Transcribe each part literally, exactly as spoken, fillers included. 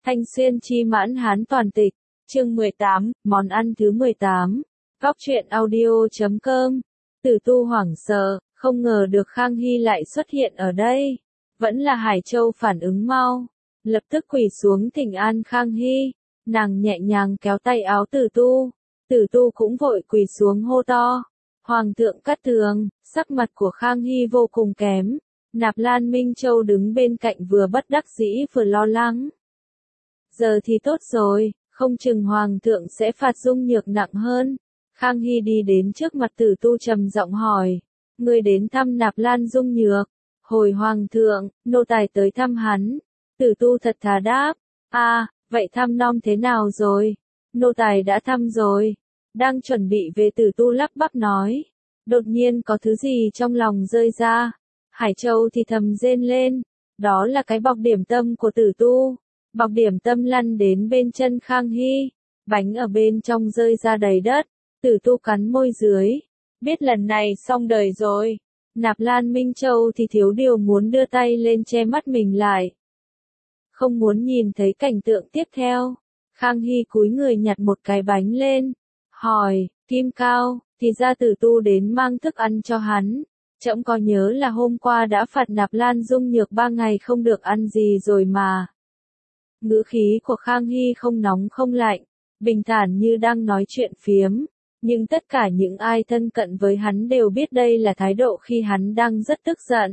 Thanh Xuyên chi mãn hán toàn tịch, chương mười tám, món ăn thứ mười tám. Góc truyện audio chấm com. Tử Tu hoảng sợ, không ngờ được Khang Hy lại xuất hiện ở đây. Vẫn là Hải Châu phản ứng mau, lập tức quỳ xuống thỉnh an Khang Hy. Nàng nhẹ nhàng kéo tay áo Tử Tu, Tử Tu cũng vội quỳ xuống hô to. Hoàng thượng cát tường. Sắc mặt của Khang Hy vô cùng kém. Nạp Lan Minh Châu đứng bên cạnh vừa bất đắc dĩ vừa lo lắng. Giờ thì tốt rồi, không chừng Hoàng thượng sẽ phạt Dung Nhược nặng hơn. Khang Hy đi đến trước mặt Tử Tu trầm giọng hỏi. Ngươi đến thăm Nạp Lan Dung Nhược. Hồi Hoàng thượng, nô tài tới thăm hắn. Tử Tu thật thà đáp. À, vậy thăm nom thế nào rồi? Nô tài đã thăm rồi. Đang chuẩn bị về Tử Tu lắp bắp nói. Đột nhiên có thứ gì trong lòng rơi ra. Hải Châu thì thầm rên lên. Đó là cái bọc điểm tâm của Tử Tu. Bọc điểm tâm lăn đến bên chân Khang Hy. Bánh ở bên trong rơi ra đầy đất. Tử Tu cắn môi dưới. Biết lần này xong đời rồi. Nạp Lan Minh Châu thì thiếu điều muốn đưa tay lên che mắt mình lại. Không muốn nhìn thấy cảnh tượng tiếp theo. Khang Hy cúi người nhặt một cái bánh lên. Hỏi, Kim Cao, thì ra Tử Tu đến mang thức ăn cho hắn. Trẫm có nhớ là hôm qua đã phạt Nạp Lan Dung Nhược ba ngày không được ăn gì rồi mà. Ngữ khí của Khang Hy không nóng không lạnh, bình thản như đang nói chuyện phiếm. Nhưng tất cả những ai thân cận với hắn đều biết đây là thái độ khi hắn đang rất tức giận.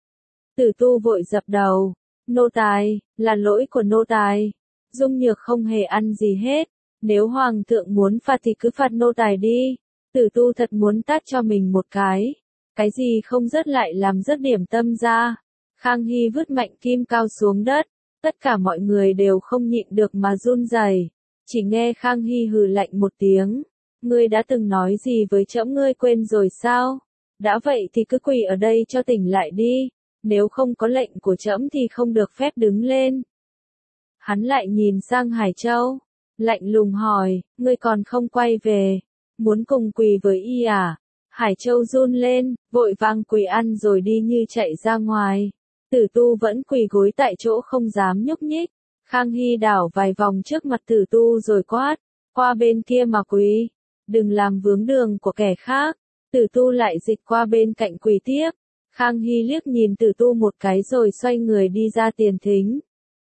Tử Tu vội dập đầu. Nô tài, là lỗi của nô tài. Dung Nhược không hề ăn gì hết. Nếu Hoàng thượng muốn phạt thì cứ phạt nô tài đi. Tử Tu thật muốn tát cho mình một cái. Cái gì không rớt lại làm rớt điểm tâm ra. Khang Hy vứt mạnh kim cao xuống đất. Tất cả mọi người đều không nhịn được mà run rẩy. Chỉ nghe Khang Hy hừ lạnh một tiếng. Ngươi đã từng nói gì với trẫm ngươi quên rồi sao? Đã vậy thì cứ quỳ ở đây cho tỉnh lại đi. Nếu không có lệnh của trẫm thì không được phép đứng lên. Hắn lại nhìn sang Hải Châu. Lạnh lùng hỏi, ngươi còn không quay về. Muốn cùng quỳ với y à? Hải Châu run lên, vội vàng quỳ ăn rồi đi như chạy ra ngoài. Tử Tu vẫn quỳ gối tại chỗ không dám nhúc nhích. Khang Hy đảo vài vòng trước mặt Tử Tu rồi quát, qua bên kia mà quỳ. Đừng làm vướng đường của kẻ khác. Tử Tu lại dịch qua bên cạnh quỳ tiếp. Khang Hy liếc nhìn Tử Tu một cái rồi xoay người đi ra tiền thính.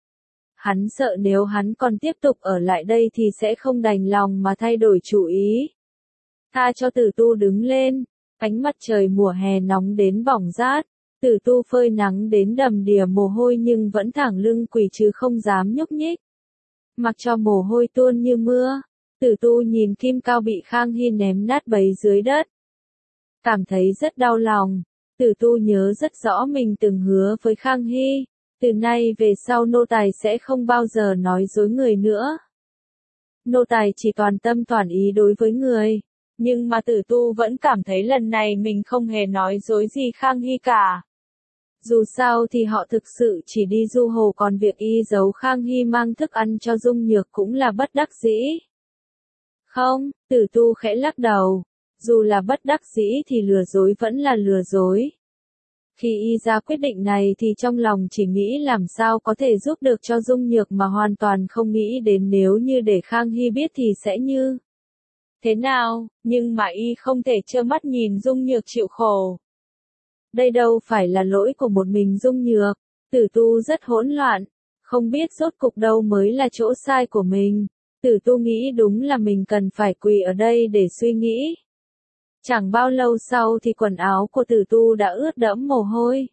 Hắn sợ nếu hắn còn tiếp tục ở lại đây thì sẽ không đành lòng mà thay đổi chủ ý. Tha cho Tử Tu đứng lên. Ánh mặt trời mùa hè nóng đến bỏng rát. Tử Tu phơi nắng đến đầm đìa mồ hôi nhưng vẫn thẳng lưng quỳ chứ không dám nhúc nhích. Mặc cho mồ hôi tuôn như mưa. Tử Tu nhìn kim cao bị Khang Hy ném nát bấy dưới đất. Cảm thấy rất đau lòng. Tử Tu nhớ rất rõ mình từng hứa với Khang Hy. Từ nay về sau nô tài sẽ không bao giờ nói dối người nữa. Nô tài chỉ toàn tâm toàn ý đối với người. Nhưng mà Tử Tu vẫn cảm thấy lần này mình không hề nói dối gì Khang Hy cả. Dù sao thì họ thực sự chỉ đi du hồ còn việc y giấu Khang Hy mang thức ăn cho Dung Nhược cũng là bất đắc dĩ. Không, Tử Tu khẽ lắc đầu. Dù là bất đắc dĩ thì lừa dối vẫn là lừa dối. Khi y ra quyết định này thì trong lòng chỉ nghĩ làm sao có thể giúp được cho Dung Nhược mà hoàn toàn không nghĩ đến nếu như để Khang Hy biết thì sẽ như thế nào, nhưng mà y không thể trơ mắt nhìn Dung Nhược chịu khổ. Đây đâu phải là lỗi của một mình Dung Nhược. Tử Tu rất hỗn loạn, không biết rốt cục đâu mới là chỗ sai của mình. Tử Tu nghĩ đúng là mình cần phải quỳ ở đây để suy nghĩ. Chẳng bao lâu sau thì quần áo của Tử Tu đã ướt đẫm mồ hôi.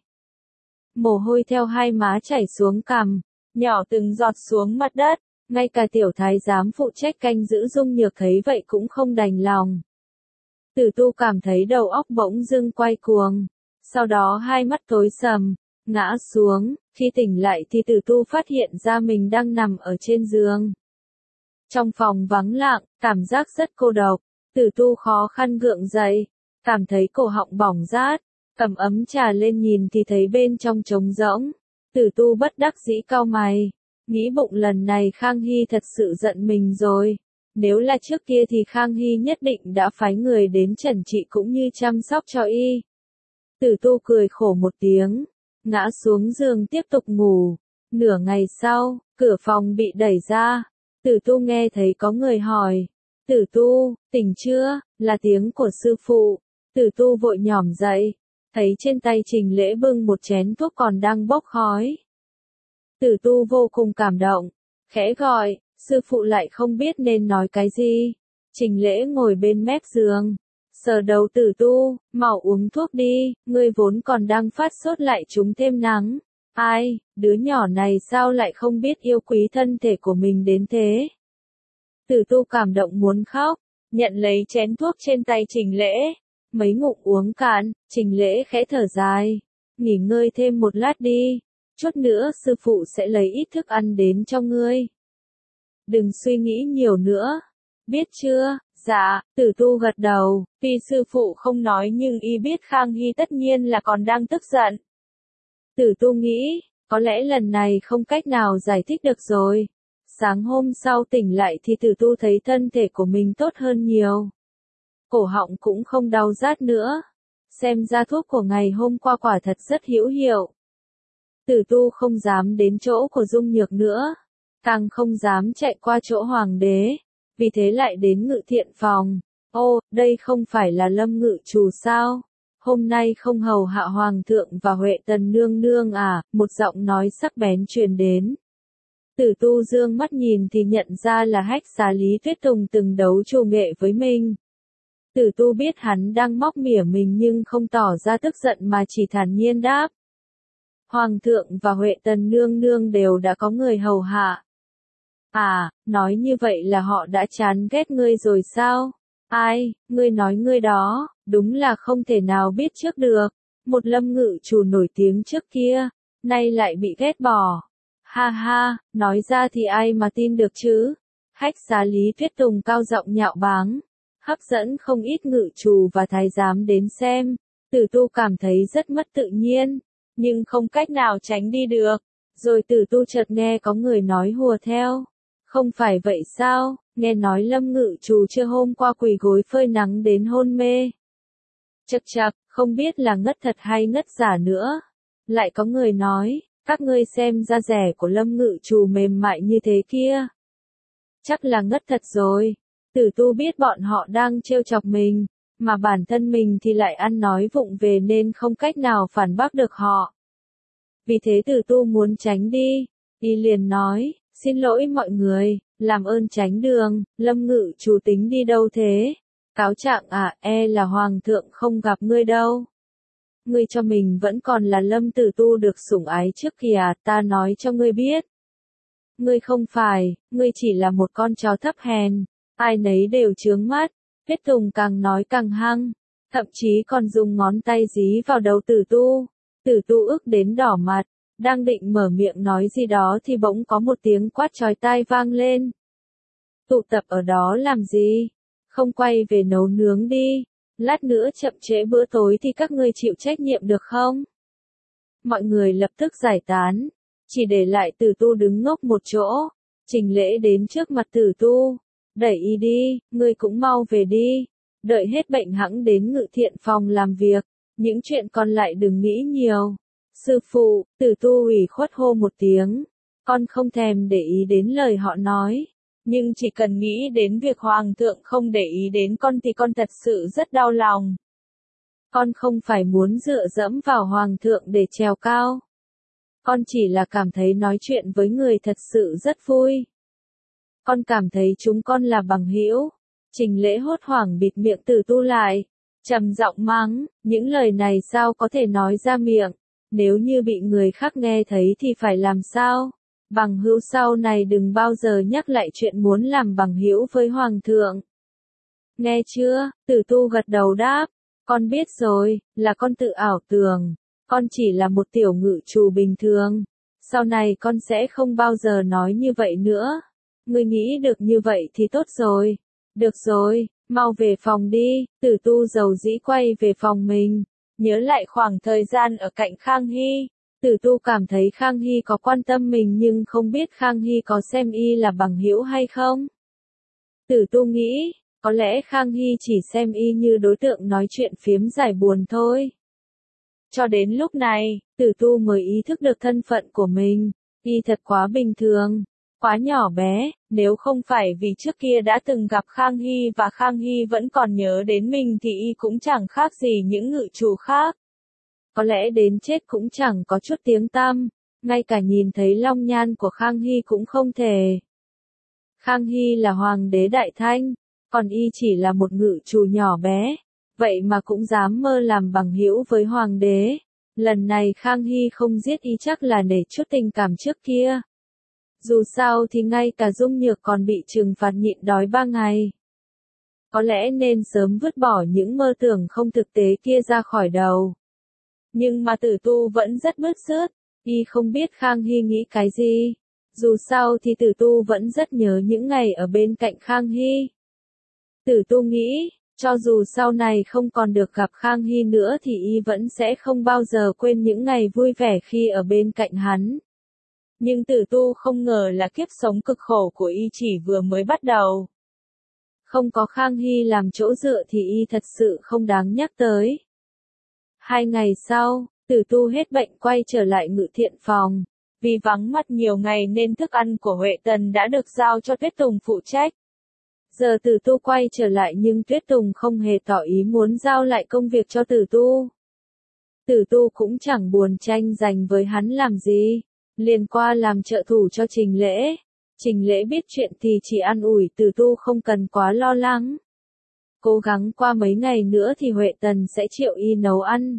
Mồ hôi theo hai má chảy xuống cằm, nhỏ từng giọt xuống mặt đất. Ngay cả tiểu thái giám phụ trách canh giữ Dung Nhược thấy vậy cũng không đành lòng. Tử Tu cảm thấy đầu óc bỗng dưng quay cuồng. Sau đó hai mắt tối sầm, ngã xuống. Khi tỉnh lại thì Tử Tu phát hiện ra mình đang nằm ở trên giường. Trong phòng vắng lặng, cảm giác rất cô độc. Tử Tu khó khăn gượng dậy, cảm thấy cổ họng bỏng rát, cầm ấm trà lên nhìn thì thấy bên trong trống rỗng. Tử Tu bất đắc dĩ cau mày, nghĩ bụng lần này Khang Hy thật sự giận mình rồi. Nếu là trước kia thì Khang Hy nhất định đã phái người đến trần trị cũng như chăm sóc cho y. Tử Tu cười khổ một tiếng, ngã xuống giường tiếp tục ngủ. Nửa ngày sau, Cửa phòng bị đẩy ra. Tử tu nghe thấy có người hỏi. Tử tu, tỉnh chưa? Là tiếng của sư phụ. Tử tu vội nhỏm dậy. Thấy trên tay Trình Lễ bưng một chén thuốc còn đang bốc khói. Tử tu vô cùng cảm động. Khẽ gọi, sư phụ lại không biết nên nói cái gì. Trình Lễ ngồi bên mép giường. Sờ đầu Tử tu, mau uống thuốc đi, ngươi vốn còn đang phát sốt lại trúng thêm nắng. Ai, đứa nhỏ này sao lại không biết yêu quý thân thể của mình đến thế? Tử tu cảm động muốn khóc, nhận lấy chén thuốc trên tay Trình Lễ. Mấy ngụm uống cạn, Trình Lễ khẽ thở dài. Nghỉ ngơi thêm một lát đi, chút nữa sư phụ sẽ lấy ít thức ăn đến cho ngươi. Đừng suy nghĩ nhiều nữa, biết chưa? Dạ, Tử tu gật đầu, tuy sư phụ không nói nhưng y biết Khang Hy tất nhiên là còn đang tức giận. Tử tu nghĩ, có lẽ lần này không cách nào giải thích được rồi. Sáng hôm sau tỉnh lại thì Tử tu thấy thân thể của mình tốt hơn nhiều. Cổ họng cũng không đau rát nữa. Xem ra thuốc của ngày hôm qua quả thật rất hữu hiệu. Tử tu không dám đến chỗ của Dung Nhược nữa. Càng không dám chạy qua chỗ hoàng đế. Vì thế lại đến ngự thiện phòng. Ô, đây không phải là Lâm ngự chủ sao? Hôm nay không hầu hạ hoàng thượng và Huệ tần nương nương à? Một giọng nói sắc bén truyền đến. Tử tu dương mắt nhìn thì nhận ra là Hách Xá Lý Tuyết Tùng từng đấu trù nghệ với mình. Tử tu biết hắn đang móc mỉa mình nhưng không tỏ ra tức giận mà chỉ thản nhiên đáp. Hoàng thượng và Huệ tần nương nương đều đã có người hầu hạ. À, nói như vậy là họ đã chán ghét ngươi rồi sao? Ai, ngươi nói ngươi đó, đúng là không thể nào biết trước được. Một Lâm ngự chủ nổi tiếng trước kia, nay lại bị ghét bỏ. Ha ha, nói ra thì ai mà tin được chứ? Hách Xá Lý Tuyết Tùng cao giọng nhạo báng, hấp dẫn không ít ngự chủ và thái giám đến xem. Tử tu cảm thấy rất mất tự nhiên, nhưng không cách nào tránh đi được. Rồi Tử tu chợt nghe có người nói hùa theo. Không phải vậy sao, nghe nói Lâm ngự chủ chưa hôm qua quỳ gối phơi nắng đến hôn mê. Chậc chậc, không biết là ngất thật hay ngất giả nữa. Lại có người nói, các ngươi xem da rẻ của Lâm ngự chủ mềm mại như thế kia. Chắc là ngất thật rồi. Tử tu biết bọn họ đang trêu chọc mình, mà bản thân mình thì lại ăn nói vụng về nên không cách nào phản bác được họ. Vì thế Tử tu muốn tránh đi, y liền nói, xin lỗi mọi người, làm ơn tránh đường, Lâm ngự chủ tính đi đâu thế? Cáo trạng à, e là hoàng thượng không gặp ngươi đâu. Ngươi cho mình vẫn còn là Lâm Tử tu được sủng ái trước kìa, ta nói cho ngươi biết. Ngươi không phải, ngươi chỉ là một con chó thấp hèn, ai nấy đều chướng mắt. Tuyết Tùng càng nói càng hăng, thậm chí còn dùng ngón tay dí vào đầu Tử tu. Tử tu ức đến đỏ mặt, đang định mở miệng nói gì đó thì bỗng có một tiếng quát chói tai vang lên. Tụ tập ở đó làm gì? Không quay về nấu nướng đi, lát nữa chậm trễ bữa tối thì các ngươi chịu trách nhiệm được không? Mọi người lập tức giải tán, chỉ để lại Tử tu đứng ngốc một chỗ. Trình Lễ đến trước mặt Tử tu, đẩy y đi, ngươi cũng mau về đi, đợi hết bệnh hẵng đến ngự thiện phòng làm việc, những chuyện còn lại đừng nghĩ nhiều. Sư phụ, Tử tu ủy khuất hô một tiếng, con không thèm để ý đến lời họ nói, nhưng chỉ cần nghĩ đến việc hoàng thượng không để ý đến con thì con thật sự rất đau lòng. Con không phải muốn dựa dẫm vào hoàng thượng để trèo cao. Con chỉ là cảm thấy nói chuyện với người thật sự rất vui. Con cảm thấy chúng con là bằng hữu. Trình Lễ hốt hoảng bịt miệng Tử tu lại, trầm giọng mắng, những lời này sao có thể nói ra miệng, nếu như bị người khác nghe thấy thì phải làm sao? Bằng hữu sau này đừng bao giờ nhắc lại chuyện muốn làm bằng hữu với hoàng thượng. Nghe chưa? Tử tu gật đầu đáp, con biết rồi, là con tự ảo tưởng, con chỉ là một tiểu ngự chủ bình thường, sau này con sẽ không bao giờ nói như vậy nữa. Ngươi nghĩ được như vậy thì tốt rồi. Được rồi, mau về phòng đi. Tử tu dầu dĩ quay về phòng mình, nhớ lại khoảng thời gian ở cạnh Khang Hy. Tử tu cảm thấy Khang Hy có quan tâm mình nhưng không biết Khang Hy có xem y là bằng hữu hay không. Tử tu nghĩ, có lẽ Khang Hy chỉ xem y như đối tượng nói chuyện phiếm giải buồn thôi. Cho đến lúc này, Tử tu mới ý thức được thân phận của mình. Y thật quá bình thường, quá nhỏ bé, nếu không phải vì trước kia đã từng gặp Khang Hy và Khang Hy vẫn còn nhớ đến mình thì Y cũng chẳng khác gì những ngự chủ khác. Có lẽ đến chết cũng chẳng có chút tiếng tăm, ngay cả nhìn thấy long nhan của Khang Hy cũng không thể. Khang Hy là hoàng đế Đại Thanh, còn Y chỉ là một ngự chủ nhỏ bé, vậy mà cũng dám mơ làm bằng hữu với hoàng đế. Lần này Khang Hy không giết Y chắc là để chút tình cảm trước kia. Dù sao thì ngay cả Dung Nhược còn bị trừng phạt nhịn đói ba ngày. Có lẽ nên sớm vứt bỏ những mơ tưởng không thực tế kia ra khỏi đầu. Nhưng mà Tử Tu vẫn rất bứt rứt, Y không biết Khang Hy nghĩ cái gì. Dù sao thì Tử Tu vẫn rất nhớ những ngày ở bên cạnh Khang Hy. Tử Tu nghĩ, cho dù sau này không còn được gặp Khang Hy nữa thì Y vẫn sẽ không bao giờ quên những ngày vui vẻ khi ở bên cạnh hắn. Nhưng Tử Tu không ngờ là kiếp sống cực khổ của Y chỉ vừa mới bắt đầu. Không có Khang Hy làm chỗ dựa thì Y thật sự không đáng nhắc tới. Hai ngày sau, Tử Tu hết bệnh quay trở lại Ngự Thiện phòng. Vì vắng mặt nhiều ngày nên thức ăn của Huệ Tần đã được giao cho Tuyết Tùng phụ trách. Giờ Tử Tu quay trở lại nhưng Tuyết Tùng không hề tỏ ý muốn giao lại công việc cho Tử Tu. Tử Tu cũng chẳng buồn tranh giành với hắn làm gì, liền qua làm trợ thủ cho Trình Lễ. Trình Lễ biết chuyện thì chỉ an ủi Tử Tu không cần quá lo lắng. Cố gắng qua mấy ngày nữa thì Huệ Tần sẽ triệu Y nấu ăn.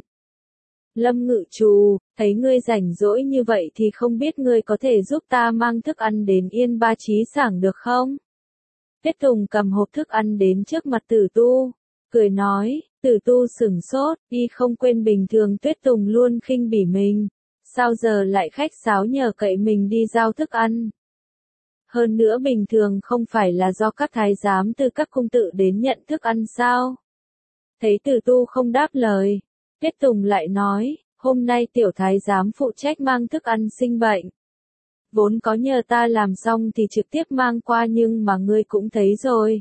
Lâm Ngự Trù, thấy ngươi rảnh rỗi như vậy thì không biết ngươi có thể giúp ta mang thức ăn đến Yên Ba Chí Sảng được không? Tuyết Tùng cầm hộp thức ăn đến trước mặt Tử Tu, cười nói. Tử Tu sửng sốt, Y không quên bình thường Tuyết Tùng luôn khinh bỉ mình, sao giờ lại khách sáo nhờ cậy mình đi giao thức ăn. Hơn nữa bình thường không phải là do các thái giám từ các cung tự đến nhận thức ăn sao? Thấy Tử Tu không đáp lời, Tuyết Tùng lại nói, hôm nay tiểu thái giám phụ trách mang thức ăn sinh bệnh. Vốn có nhờ ta làm xong thì trực tiếp mang qua nhưng mà ngươi cũng thấy rồi.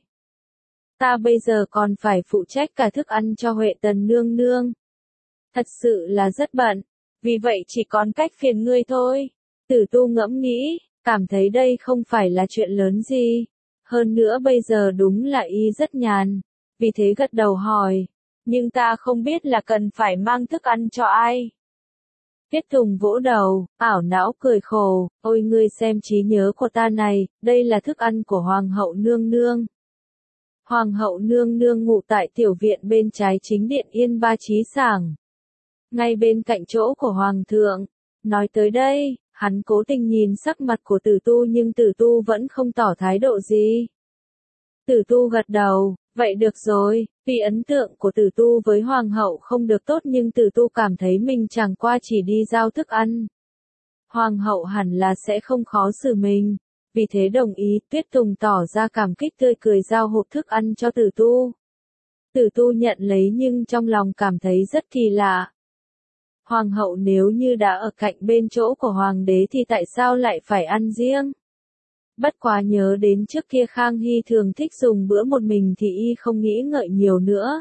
Ta bây giờ còn phải phụ trách cả thức ăn cho Huệ Tần nương nương. Thật sự là rất bận, vì vậy chỉ còn cách phiền ngươi thôi. Tử Tu ngẫm nghĩ, cảm thấy đây không phải là chuyện lớn gì. Hơn nữa bây giờ đúng là Y rất nhàn, vì thế gật đầu hỏi. Nhưng ta không biết là cần phải mang thức ăn cho ai. Tuyết Tùng vỗ đầu, ảo não cười khổ, ôi ngươi xem trí nhớ của ta này, đây là thức ăn của Hoàng hậu nương nương. Hoàng hậu nương nương ngủ tại tiểu viện bên trái chính điện Yên Ba Chí Sảng, ngay bên cạnh chỗ của Hoàng thượng. Nói tới đây, hắn cố tình nhìn sắc mặt của Tử Tu nhưng Tử Tu vẫn không tỏ thái độ gì. Tử Tu gật đầu, vậy được rồi, vì ấn tượng của Tử Tu với Hoàng hậu không được tốt nhưng Tử Tu cảm thấy mình chẳng qua chỉ đi giao thức ăn. Hoàng hậu hẳn là sẽ không khó xử mình, vì thế đồng ý. Tuyết Tùng tỏ ra cảm kích tươi cười giao hộp thức ăn cho Tử Tu. Tử Tu nhận lấy nhưng trong lòng cảm thấy rất kỳ lạ. Hoàng hậu nếu như đã ở cạnh bên chỗ của Hoàng đế thì tại sao lại phải ăn riêng? Bất quá nhớ đến trước kia Khang Hy thường thích dùng bữa một mình thì Y không nghĩ ngợi nhiều nữa.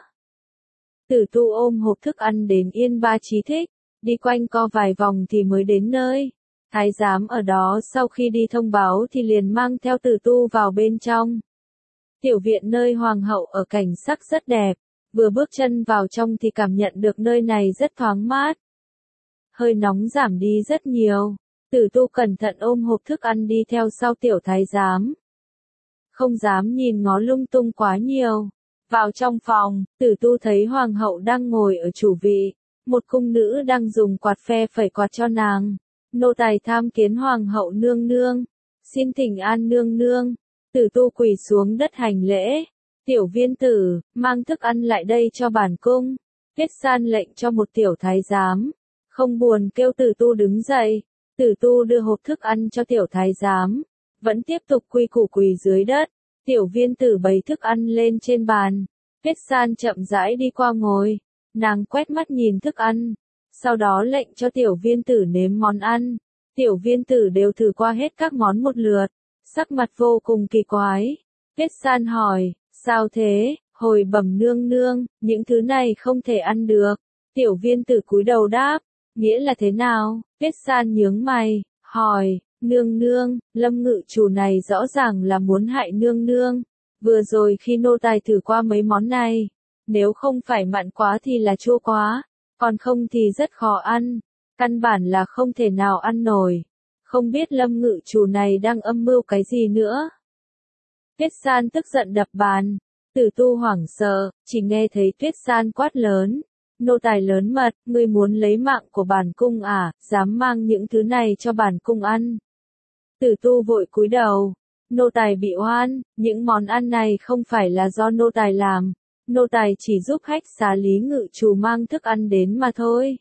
Tử Tu ôm hộp thức ăn đến Yên Ba Chí Thích, đi quanh co vài vòng thì mới đến nơi. Thái giám ở đó sau khi đi thông báo thì liền mang theo Tử Tu vào bên trong. Tiểu viện nơi Hoàng hậu ở cảnh sắc rất đẹp, vừa bước chân vào trong thì cảm nhận được nơi này rất thoáng mát. Hơi nóng giảm đi rất nhiều. Tử Tu cẩn thận ôm hộp thức ăn đi theo sau tiểu thái giám. Không dám nhìn ngó lung tung quá nhiều. Vào trong phòng, Tử Tu thấy Hoàng hậu đang ngồi ở chủ vị. Một cung nữ đang dùng quạt phe phẩy quạt cho nàng. Nô tài tham kiến Hoàng hậu nương nương. Xin thỉnh an nương nương. Tử Tu quỳ xuống đất hành lễ. Tiểu viên tử, mang thức ăn lại đây cho bản cung. Tuyết San lệnh cho một tiểu thái giám. Không buồn kêu Tử Tu đứng dậy. Tử Tu đưa hộp thức ăn cho tiểu thái giám, vẫn tiếp tục quy củ quỳ dưới đất. Tiểu viên tử bày thức ăn lên trên bàn. Tuyết San chậm rãi đi qua ngồi, nàng quét mắt nhìn thức ăn, sau đó lệnh cho tiểu viên tử nếm món ăn. Tiểu viên tử đều thử qua hết các món một lượt, sắc mặt vô cùng kỳ quái. Tuyết San hỏi, sao thế? Hồi bẩm nương nương, những thứ này không thể ăn được. Tiểu viên tử cúi đầu đáp, nghĩa là thế nào? Tuyết San nhướng mày, hỏi, Nương nương, Lâm ngự chủ này rõ ràng là muốn hại nương nương. Vừa rồi khi nô tài thử qua mấy món này, nếu không phải mặn quá thì là chua quá, còn không thì rất khó ăn, căn bản là không thể nào ăn nổi. Không biết Lâm ngự chủ này đang âm mưu cái gì nữa. Tuyết San tức giận đập bàn, Tử Tu hoảng sợ, chỉ nghe thấy Tuyết San quát lớn. Nô tài lớn mật, ngươi muốn lấy mạng của bản cung à, dám mang những thứ này cho bản cung ăn. Tử Tu vội cúi đầu, nô tài bị oan, những món ăn này không phải là do nô tài làm, nô tài chỉ giúp khách xá Lý ngự chủ mang thức ăn đến mà thôi.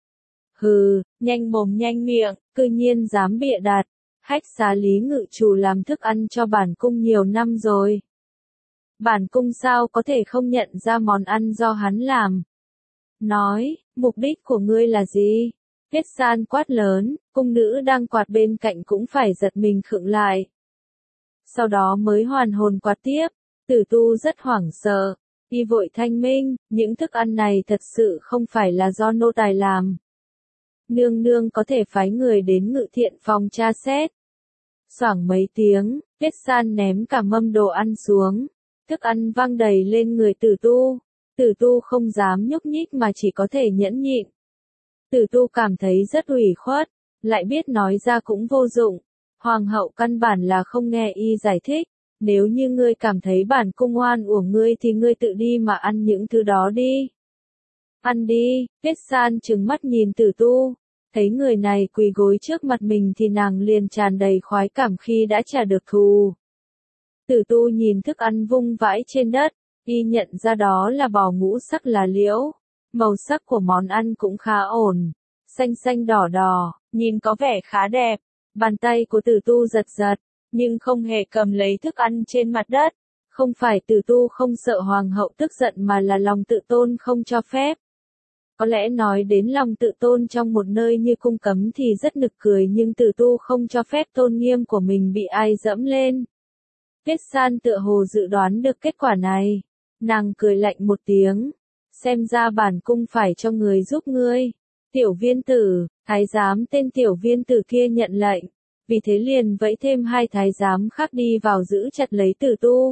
Hừ, nhanh mồm nhanh miệng, cư nhiên dám bịa đặt, khách xá Lý ngự chủ làm thức ăn cho bản cung nhiều năm rồi. Bản cung sao có thể không nhận ra món ăn do hắn làm. Nói, mục đích của ngươi là gì? Tuyết San quát lớn, cung nữ đang quạt bên cạnh cũng phải giật mình khựng lại. Sau đó mới hoàn hồn quạt tiếp, Tử Tu rất hoảng sợ, y vội thanh minh, những thức ăn này thật sự không phải là do nô tài làm. Nương nương có thể phái người đến ngự thiện phòng tra xét. Xoảng mấy tiếng, Tuyết San ném cả mâm đồ ăn xuống, thức ăn văng đầy lên người Tử Tu. Tử Tu không dám nhúc nhích mà chỉ có thể nhẫn nhịn. Tử Tu cảm thấy rất ủy khuất, lại biết nói ra cũng vô dụng. Hoàng hậu căn bản là không nghe y giải thích, nếu như ngươi cảm thấy bản cung oan uổng ngươi thì ngươi tự đi mà ăn những thứ đó đi. Ăn đi, Tuyết San trừng mắt nhìn Tử Tu, thấy người này quỳ gối trước mặt mình thì nàng liền tràn đầy khoái cảm khi đã trả được thù. Tử Tu nhìn thức ăn vung vãi trên đất, y nhận ra đó là bò ngũ sắc lá liễu, màu sắc của món ăn cũng khá ổn, xanh xanh đỏ đỏ, nhìn có vẻ khá đẹp. Bàn tay của Tử Tu giật giật, nhưng không hề cầm lấy thức ăn trên mặt đất. Không phải Tử Tu không sợ hoàng hậu tức giận mà là lòng tự tôn không cho phép. Có lẽ nói đến lòng tự tôn trong một nơi như cung cấm thì rất nực cười, nhưng Tử Tu không cho phép tôn nghiêm của mình bị ai dẫm lên. Tuyết San tựa hồ dự đoán được kết quả này. Nàng cười lạnh một tiếng. Xem ra bản cung phải cho người giúp ngươi. Tiểu viên tử, thái giám tên tiểu viên tử kia nhận lệnh. Vì thế liền vẫy thêm hai thái giám khác đi vào giữ chặt lấy Tử Tu.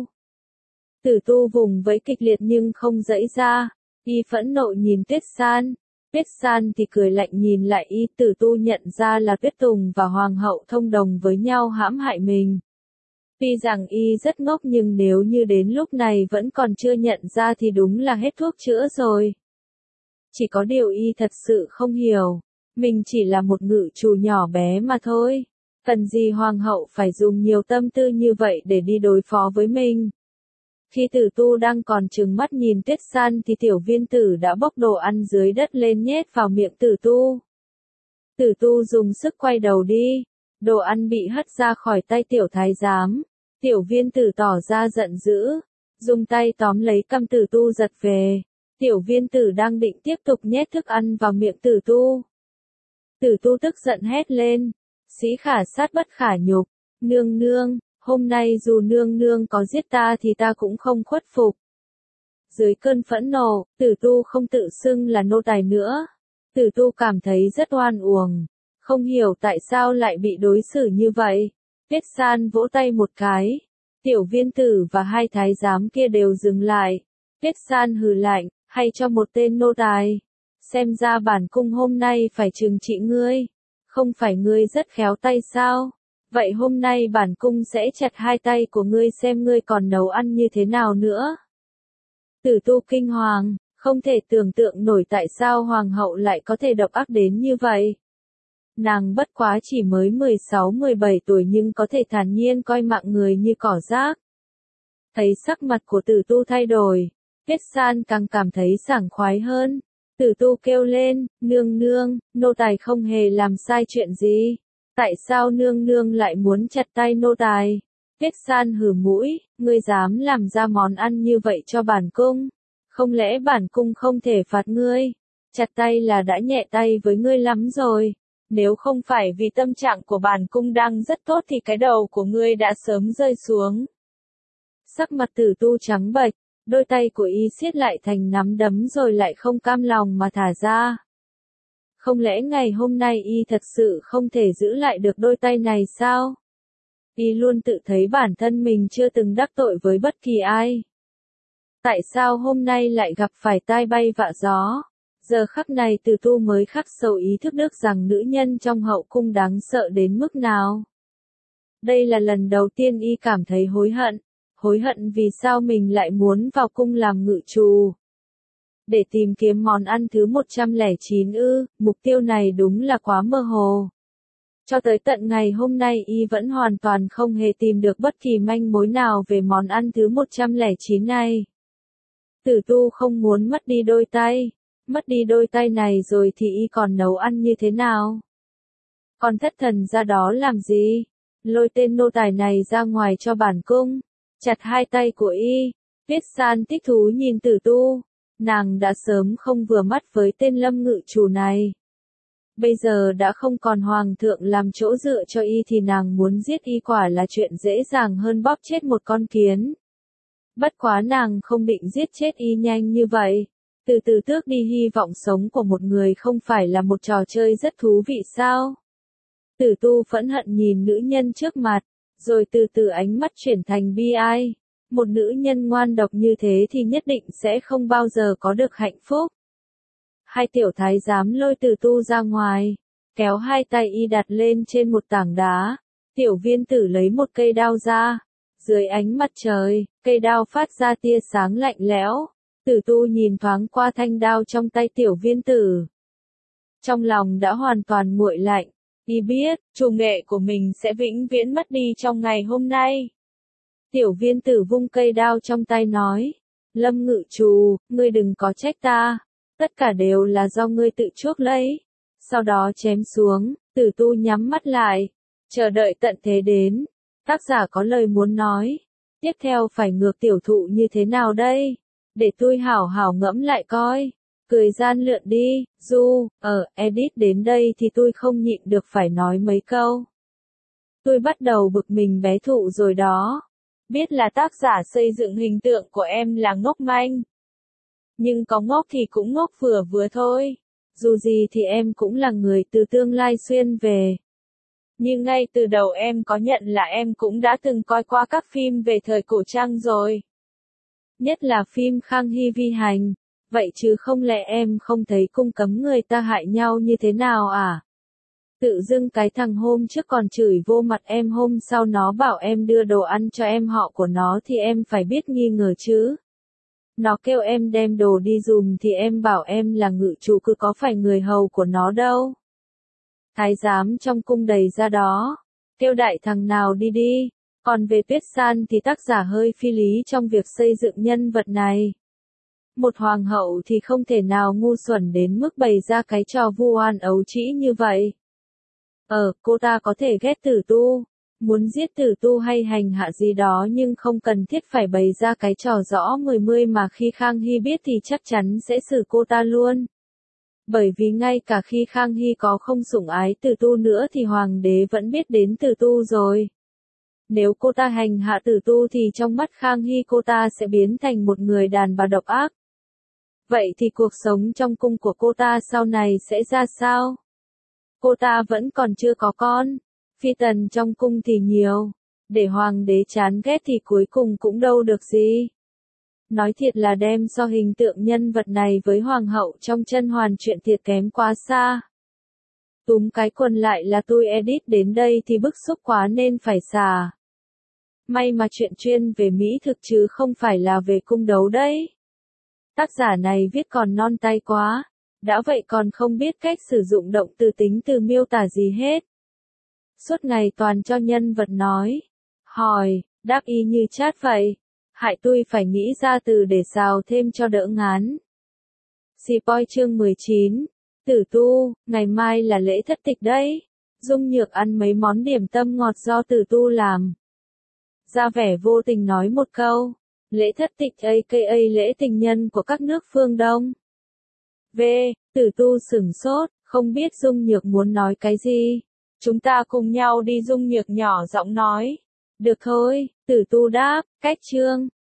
Tử Tu vùng vẫy kịch liệt nhưng không giãy ra. Y phẫn nộ nhìn Tuyết San. Tuyết San thì cười lạnh nhìn lại y. Tử Tu nhận ra là Tuyết Tùng và Hoàng hậu thông đồng với nhau hãm hại mình. Tuy rằng y rất ngốc nhưng nếu như đến lúc này vẫn còn chưa nhận ra thì đúng là hết thuốc chữa rồi. Chỉ có điều y thật sự không hiểu, mình chỉ là một ngự chủ nhỏ bé mà thôi. Cần gì hoàng hậu phải dùng nhiều tâm tư như vậy để đi đối phó với mình. Khi Tử Tu đang còn trừng mắt nhìn Tuyết San thì tiểu viên tử đã bốc đồ ăn dưới đất lên nhét vào miệng Tử Tu. Tử Tu dùng sức quay đầu đi. Đồ ăn bị hất ra khỏi tay tiểu thái giám. Tiểu viên tử tỏ ra giận dữ, dùng tay tóm lấy cằm Tử Tu giật về. Tiểu viên tử đang định tiếp tục nhét thức ăn vào miệng Tử Tu. Tử Tu tức giận hét lên, sĩ khả sát bất khả nhục, nương nương, hôm nay dù nương nương có giết ta thì ta cũng không khuất phục. Dưới cơn phẫn nộ, Tử Tu không tự xưng là nô tài nữa. Tử Tu cảm thấy rất oan uổng. Không hiểu tại sao lại bị đối xử như vậy. Tuyết San vỗ tay một cái. Tiểu viên tử và hai thái giám kia đều dừng lại. Tuyết San hừ lạnh, hay cho một tên nô tài. Xem ra bản cung hôm nay phải trừng trị ngươi. Không phải ngươi rất khéo tay sao? Vậy hôm nay bản cung sẽ chặt hai tay của ngươi xem ngươi còn nấu ăn như thế nào nữa. Tử Tu kinh hoàng, không thể tưởng tượng nổi tại sao hoàng hậu lại có thể độc ác đến như vậy. Nàng bất quá chỉ mới mười sáu mười bảy tuổi nhưng có thể thản nhiên coi mạng người như cỏ rác. Thấy sắc mặt của Tử Tu thay đổi, Tuyết San càng cảm thấy sảng khoái hơn. Tử Tu kêu lên, nương nương, nô tài không hề làm sai chuyện gì. Tại sao nương nương lại muốn chặt tay nô tài? Tuyết San hừ mũi, ngươi dám làm ra món ăn như vậy cho bản cung. Không lẽ bản cung không thể phạt ngươi? Chặt tay là đã nhẹ tay với ngươi lắm rồi. Nếu không phải vì tâm trạng của bản cung đang rất tốt thì cái đầu của ngươi đã sớm rơi xuống. Sắc mặt Tử Tu trắng bệch, đôi tay của y siết lại thành nắm đấm rồi lại không cam lòng mà thả ra. Không lẽ ngày hôm nay y thật sự không thể giữ lại được đôi tay này sao? Y luôn tự thấy bản thân mình chưa từng đắc tội với bất kỳ ai. Tại sao hôm nay lại gặp phải tai bay vạ gió? Giờ khắc này Từ Tu mới khắc sâu ý thức được rằng nữ nhân trong hậu cung đáng sợ đến mức nào. Đây là lần đầu tiên y cảm thấy hối hận. Hối hận vì sao mình lại muốn vào cung làm ngự trù. Để tìm kiếm món ăn thứ một trăm lẻ chín ư, mục tiêu này đúng là quá mơ hồ. Cho tới tận ngày hôm nay y vẫn hoàn toàn không hề tìm được bất kỳ manh mối nào về món ăn thứ một trăm lẻ chín này. Tử Tu không muốn mất đi đôi tay. Mất đi đôi tay này rồi thì y còn nấu ăn như thế nào? Còn thất thần ra đó làm gì? Lôi tên nô tài này ra ngoài cho bản cung. Chặt hai tay của y. Tuyết San thích thú nhìn Tử Tu. Nàng đã sớm không vừa mắt với tên lâm ngự chủ này. Bây giờ đã không còn hoàng thượng làm chỗ dựa cho y thì nàng muốn giết y quả là chuyện dễ dàng hơn bóp chết một con kiến. Bất quá nàng không định giết chết y nhanh như vậy. Từ từ tước đi hy vọng sống của một người không phải là một trò chơi rất thú vị sao? Tử Tu phẫn hận nhìn nữ nhân trước mặt, rồi từ từ ánh mắt chuyển thành bi ai. Một nữ nhân ngoan độc như thế thì nhất định sẽ không bao giờ có được hạnh phúc. Hai tiểu thái giám lôi Tử Tu ra ngoài, kéo hai tay y đặt lên trên một tảng đá. Tiểu Viên Tử lấy một cây đao ra. Dưới ánh mặt trời, cây đao phát ra tia sáng lạnh lẽo. Tử Tu nhìn thoáng qua thanh đao trong tay Tiểu Viên Tử. Trong lòng đã hoàn toàn nguội lạnh. Y biết, chủ nghệ của mình sẽ vĩnh viễn mất đi trong ngày hôm nay. Tiểu Viên Tử vung cây đao trong tay nói. Lâm ngự trù, ngươi đừng có trách ta. Tất cả đều là do ngươi tự chuốc lấy. Sau đó chém xuống, Tử Tu nhắm mắt lại. Chờ đợi tận thế đến. Tác giả có lời muốn nói. Tiếp theo phải ngược tiểu thụ như thế nào đây? Để tôi hảo hảo ngẫm lại coi. Cười gian lượn đi, Du, ở, edit đến đây thì tôi không nhịn được phải nói mấy câu. Tôi bắt đầu bực mình bé thụ rồi đó. Biết là tác giả xây dựng hình tượng của em là ngốc manh. Nhưng có ngốc thì cũng ngốc vừa vừa thôi. Dù gì thì em cũng là người từ tương lai xuyên về. Nhưng ngay từ đầu em có nhận là em cũng đã từng coi qua các phim về thời cổ trang rồi. Nhất là phim Khang Hy vi hành. Vậy chứ không lẽ em không thấy cung cấm người ta hại nhau như thế nào à? Tự dưng cái thằng hôm trước còn chửi vô mặt em, hôm sau nó bảo em đưa đồ ăn cho em họ của nó thì em phải biết nghi ngờ chứ. Nó kêu em đem đồ đi dùm thì em bảo em là ngự chủ, cứ có phải người hầu của nó đâu. Thái giám trong cung đầy ra đó. Kêu đại thằng nào đi đi. Còn về Tuyết San thì tác giả hơi phi lý trong việc xây dựng nhân vật này. Một hoàng hậu thì không thể nào ngu xuẩn đến mức bày ra cái trò vu oan ấu trĩ như vậy. Ờ, cô ta có thể ghét Tử Tu, muốn giết Tử Tu hay hành hạ gì đó nhưng không cần thiết phải bày ra cái trò rõ mười mươi mà khi Khang Hy biết thì chắc chắn sẽ xử cô ta luôn. Bởi vì ngay cả khi Khang Hy có không sủng ái Tử Tu nữa thì hoàng đế vẫn biết đến Tử Tu rồi. Nếu cô ta hành hạ Tử Tu thì trong mắt Khang Hy cô ta sẽ biến thành một người đàn bà độc ác. Vậy thì cuộc sống trong cung của cô ta sau này sẽ ra sao? Cô ta vẫn còn chưa có con. Phi tần trong cung thì nhiều. Để hoàng đế chán ghét thì cuối cùng cũng đâu được gì. Nói thiệt là đem so hình tượng nhân vật này với hoàng hậu trong Chân Hoàn chuyện thiệt kém quá xa. Túm cái quần lại là tôi edit đến đây thì bức xúc quá nên phải xả. May mà chuyện chuyên về Mỹ thực chứ không phải là về cung đấu đấy. Tác giả này viết còn non tay quá. Đã vậy còn không biết cách sử dụng động từ tính từ miêu tả gì hết. Suốt ngày toàn cho nhân vật nói, hỏi, đáp y như chat vậy. Hại tôi phải nghĩ ra từ để xào thêm cho đỡ ngán. Spoil chương mười chín. Tử Tu, ngày mai là lễ thất tịch đấy. Dung Nhược ăn mấy món điểm tâm ngọt do Tử Tu làm. Ra vẻ vô tình nói một câu. Lễ thất tịch a ca a lễ tình nhân của các nước phương Đông. V. Tử Tu sửng sốt, không biết Dung Nhược muốn nói cái gì. Chúng ta cùng nhau đi, Dung Nhược nhỏ giọng nói. Được thôi, Tử Tu đáp, cách chương.